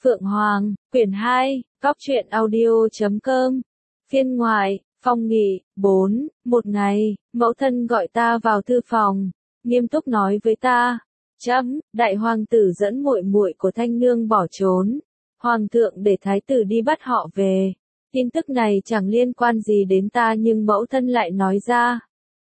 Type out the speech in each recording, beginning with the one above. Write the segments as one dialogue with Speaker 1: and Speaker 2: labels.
Speaker 1: Phượng Hoàng, quyển 2, Cóc truyện audio.com, phiên ngoại, Phong Nghị, 4, một ngày, mẫu thân gọi ta vào thư phòng, nghiêm túc nói với ta, đại hoàng tử dẫn muội muội của Thanh Nương bỏ trốn, hoàng thượng để thái tử đi bắt họ về. Tin tức này chẳng liên quan gì đến ta nhưng mẫu thân lại nói ra.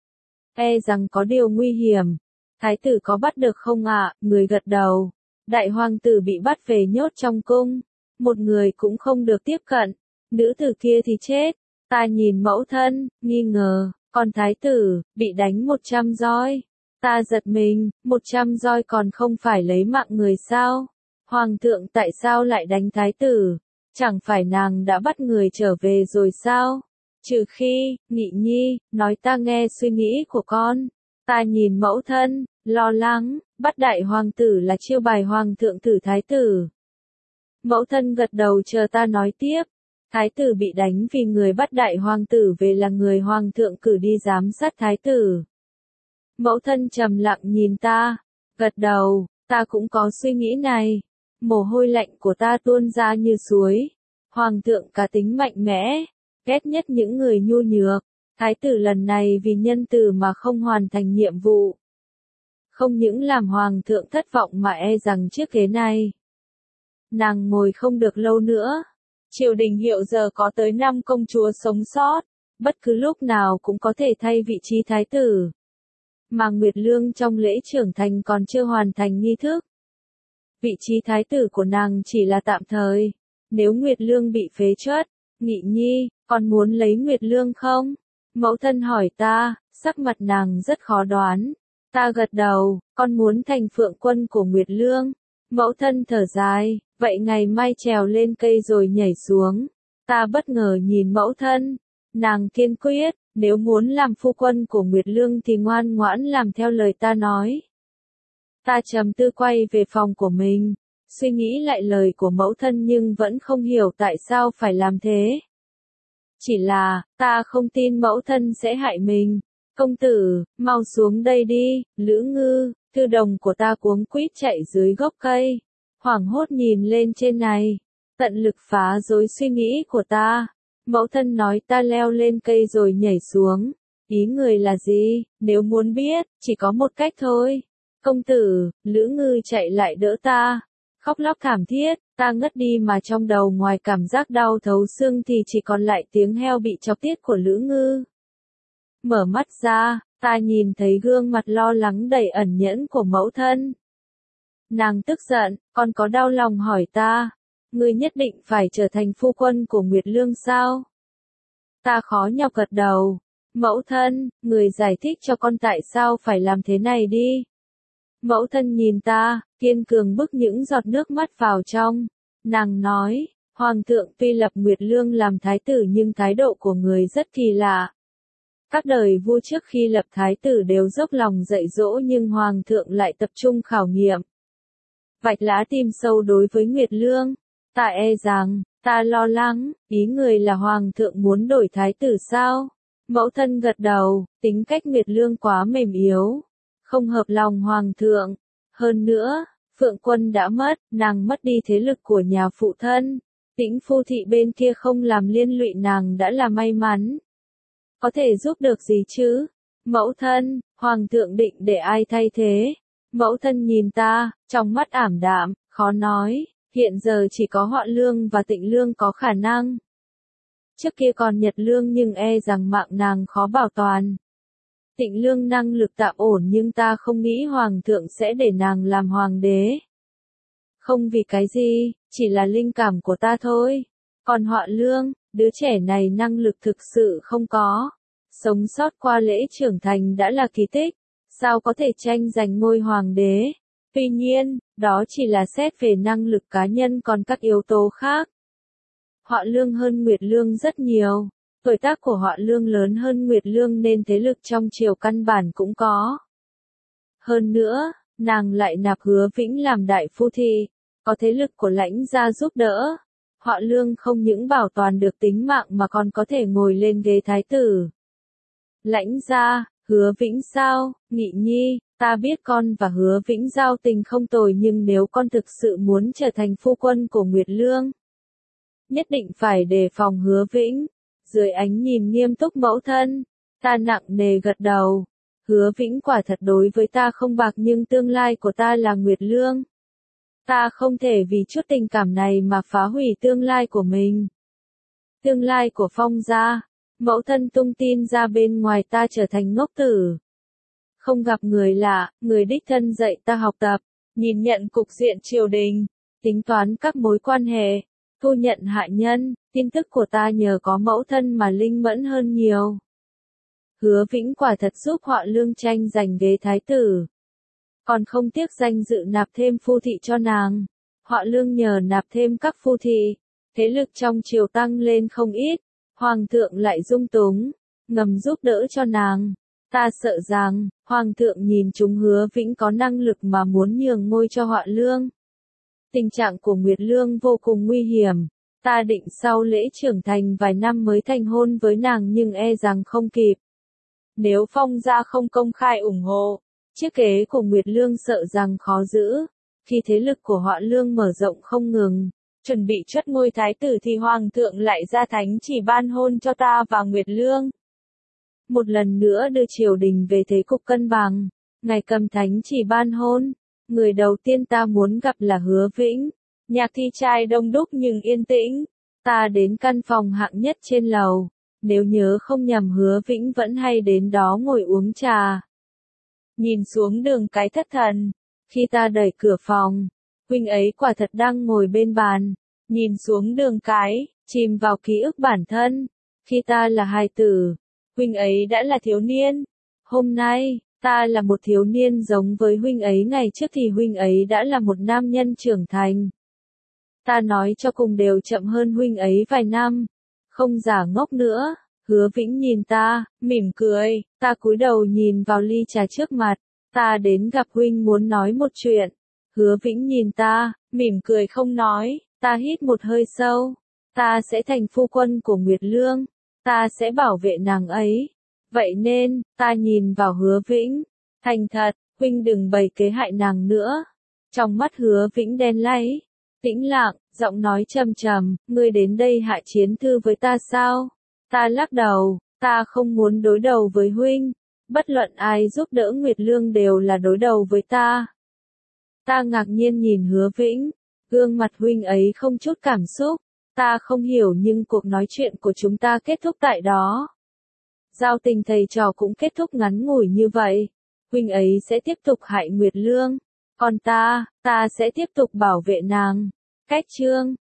Speaker 1: E rằng có điều nguy hiểm. Thái tử có bắt được không ạ? Người gật đầu. Đại hoàng tử bị bắt về nhốt trong cung. Một người cũng không được tiếp cận. Nữ tử kia thì chết. Ta nhìn mẫu thân, nghi ngờ. Còn thái tử, bị đánh 100 roi. Ta giật mình, 100 roi còn không phải lấy mạng người sao? Hoàng thượng tại sao lại đánh thái tử? Chẳng phải nàng đã bắt người trở về rồi sao? Trừ khi, Nghị Nhi, nói ta nghe suy nghĩ của con. Ta nhìn mẫu thân, lo lắng, bắt đại hoàng tử là chiêu bài hoàng thượng thử thái tử. Mẫu thân gật đầu chờ ta nói tiếp. Thái tử bị đánh vì người bắt đại hoàng tử về là người hoàng thượng cử đi giám sát thái tử. Mẫu thân trầm lặng nhìn ta, gật đầu, ta cũng có suy nghĩ này. Mồ hôi lạnh của ta tuôn ra như suối. Hoàng thượng cá tính mạnh mẽ, ghét nhất những người nhu nhược. Thái tử lần này vì nhân từ mà không hoàn thành nhiệm vụ. Không những làm hoàng thượng thất vọng mà e rằng chiếc ghế này, nàng ngồi không được lâu nữa. Triều đình hiện giờ có tới 5 công chúa sống sót, bất cứ lúc nào cũng có thể thay vị trí thái tử. Mà Nguyệt Lương trong lễ trưởng thành còn chưa hoàn thành nghi thức. Vị trí thái tử của nàng chỉ là tạm thời. Nếu Nguyệt Lương bị phế truất, Nghị Nhi, con muốn lấy Nguyệt Lương không? Mẫu thân hỏi ta, sắc mặt nàng rất khó đoán. Ta gật đầu, con muốn thành phượng quân của Nguyệt Lương. Mẫu thân thở dài, vậy ngày mai trèo lên cây rồi nhảy xuống. Ta bất ngờ nhìn mẫu thân. Nàng kiên quyết, nếu muốn làm phu quân của Nguyệt Lương thì ngoan ngoãn làm theo lời ta nói. Ta trầm tư quay về phòng của mình, suy nghĩ lại lời của mẫu thân nhưng vẫn không hiểu tại sao phải làm thế. Chỉ là, ta không tin mẫu thân sẽ hại mình. Công tử, mau xuống đây đi, Lữ Ngư, thư đồng của ta cuống quýt chạy dưới gốc cây. Hoảng hốt nhìn lên trên này, tận lực phá rối suy nghĩ của ta. Mẫu thân nói ta leo lên cây rồi nhảy xuống. Ý người là gì? Nếu muốn biết, chỉ có một cách thôi. Công tử, Lữ Ngư chạy lại đỡ ta. Khóc lóc thảm thiết, ta ngất đi mà trong đầu ngoài cảm giác đau thấu xương thì chỉ còn lại tiếng heo bị chọc tiết của Lữ Ngư. Mở mắt ra, ta nhìn thấy gương mặt lo lắng đầy ẩn nhẫn của mẫu thân. Nàng tức giận, con có đau lòng hỏi ta, ngươi nhất định phải trở thành phu quân của Nguyệt Lương sao? Ta khó nhọc gật đầu, mẫu thân, người giải thích cho con tại sao phải làm thế này đi. Mẫu thân nhìn ta, kiên cường bức những giọt nước mắt vào trong. Nàng nói, Hoàng thượng tuy lập Nguyệt Lương làm thái tử nhưng thái độ của người rất kỳ lạ. Các đời vua trước khi lập thái tử đều dốc lòng dạy dỗ nhưng Hoàng thượng lại tập trung khảo nghiệm. Vạch lá tim sâu đối với Nguyệt Lương. Ta e rằng, ta lo lắng, ý người là Hoàng thượng muốn đổi thái tử sao? Mẫu thân gật đầu, tính cách Nguyệt Lương quá mềm yếu. Không hợp lòng hoàng thượng. Hơn nữa, Phượng Quân đã mất, nàng mất đi thế lực của nhà phụ thân. Tĩnh phu thị bên kia không làm liên lụy nàng đã là may mắn. Có thể giúp được gì chứ? Mẫu thân, hoàng thượng định để ai thay thế? Mẫu thân nhìn ta, trong mắt ảm đạm, khó nói. Hiện giờ chỉ có Họ Lương và Tịnh Lương có khả năng. Trước kia còn Nhật Lương nhưng e rằng mạng nàng khó bảo toàn. Tịnh Lương năng lực tạm ổn nhưng ta không nghĩ hoàng thượng sẽ để nàng làm hoàng đế. Không vì cái gì, chỉ là linh cảm của ta thôi. Còn Họ Lương, đứa trẻ này năng lực thực sự không có. Sống sót qua lễ trưởng thành đã là kỳ tích. Sao có thể tranh giành ngôi hoàng đế? Tuy nhiên, đó chỉ là xét về năng lực cá nhân còn các yếu tố khác. Họ Lương hơn Nguyệt Lương rất nhiều. Tuổi tác của Họ Lương lớn hơn Nguyệt Lương nên thế lực trong triều căn bản cũng có. Hơn nữa, nàng lại nạp Hứa Vĩnh làm đại phu thị, có thế lực của Lãnh gia giúp đỡ. Họ Lương không những bảo toàn được tính mạng mà còn có thể ngồi lên ghế thái tử. Lãnh gia, Hứa Vĩnh sao, Nghị Nhi, ta biết con và Hứa Vĩnh giao tình không tồi nhưng nếu con thực sự muốn trở thành phu quân của Nguyệt Lương, nhất định phải đề phòng Hứa Vĩnh. Dưới ánh nhìn nghiêm túc mẫu thân, ta nặng nề gật đầu. Hứa Vĩnh quả thật đối với ta không bạc nhưng tương lai của ta là Nguyệt Lương. Ta không thể vì chút tình cảm này mà phá hủy tương lai của mình. Tương lai của Phong gia, mẫu thân tung tin ra bên ngoài ta trở thành ngốc tử. Không gặp người lạ, người đích thân dạy ta học tập, nhìn nhận cục diện triều đình, tính toán các mối quan hệ, thu nhận hạ nhân, tin tức của ta nhờ có mẫu thân mà linh mẫn hơn nhiều. Hứa Vĩnh quả thật giúp họ Lương tranh giành ghế thái tử. Còn không tiếc danh dự nạp thêm phu thị cho nàng. Họ Lương nhờ nạp thêm các phu thị, thế lực trong triều tăng lên không ít. Hoàng thượng lại dung túng, ngầm giúp đỡ cho nàng. Ta sợ rằng, Hoàng thượng nhìn chúng Hứa Vĩnh có năng lực mà muốn nhường ngôi cho họ Lương. Tình trạng của Nguyệt Lương vô cùng nguy hiểm. Ta định sau lễ trưởng thành vài năm mới thành hôn với nàng nhưng e rằng không kịp. Nếu Phong gia không công khai ủng hộ, chiếc kế của Nguyệt Lương sợ rằng khó giữ. Khi thế lực của họ Lương mở rộng không ngừng, chuẩn bị truất ngôi thái tử thì Hoàng thượng lại ra thánh chỉ ban hôn cho ta và Nguyệt Lương. Một lần nữa đưa triều đình về thế cục cân bằng, ngày cầm thánh chỉ ban hôn, người đầu tiên ta muốn gặp là Hứa Vĩnh. Nhạc thi trai đông đúc nhưng yên tĩnh, ta đến căn phòng hạng nhất trên lầu, nếu nhớ không nhầm Hứa Vĩnh vẫn hay đến đó ngồi uống trà. Nhìn xuống đường cái thất thần, khi ta đẩy cửa phòng, huynh ấy quả thật đang ngồi bên bàn, nhìn xuống đường cái, chìm vào ký ức bản thân. Khi ta là hài tử, huynh ấy đã là thiếu niên. Hôm nay, ta là một thiếu niên giống với huynh ấy ngày trước thì huynh ấy đã là một nam nhân trưởng thành. Ta nói cho cùng đều chậm hơn huynh ấy vài năm, không giả ngốc nữa. Hứa Vĩnh nhìn ta, mỉm cười, ta cúi đầu nhìn vào ly trà trước mặt, ta đến gặp huynh muốn nói một chuyện. Hứa Vĩnh nhìn ta, mỉm cười không nói, ta hít một hơi sâu, ta sẽ thành phu quân của Nguyệt Lương, ta sẽ bảo vệ nàng ấy. Vậy nên, ta nhìn vào Hứa Vĩnh, thành thật, huynh đừng bày kế hại nàng nữa. Trong mắt Hứa Vĩnh đen láy, tĩnh lặng, giọng nói trầm trầm, ngươi đến đây hạ chiến thư với ta sao? Ta lắc đầu, ta không muốn đối đầu với huynh, bất luận ai giúp đỡ Nguyệt Lương đều là đối đầu với ta. Ta ngạc nhiên nhìn Hứa Vĩnh, gương mặt huynh ấy không chút cảm xúc, ta không hiểu nhưng cuộc nói chuyện của chúng ta kết thúc tại đó. Giao tình thầy trò cũng kết thúc ngắn ngủi như vậy, huynh ấy sẽ tiếp tục hại Nguyệt Lương, còn ta sẽ tiếp tục bảo vệ nàng. Cách chương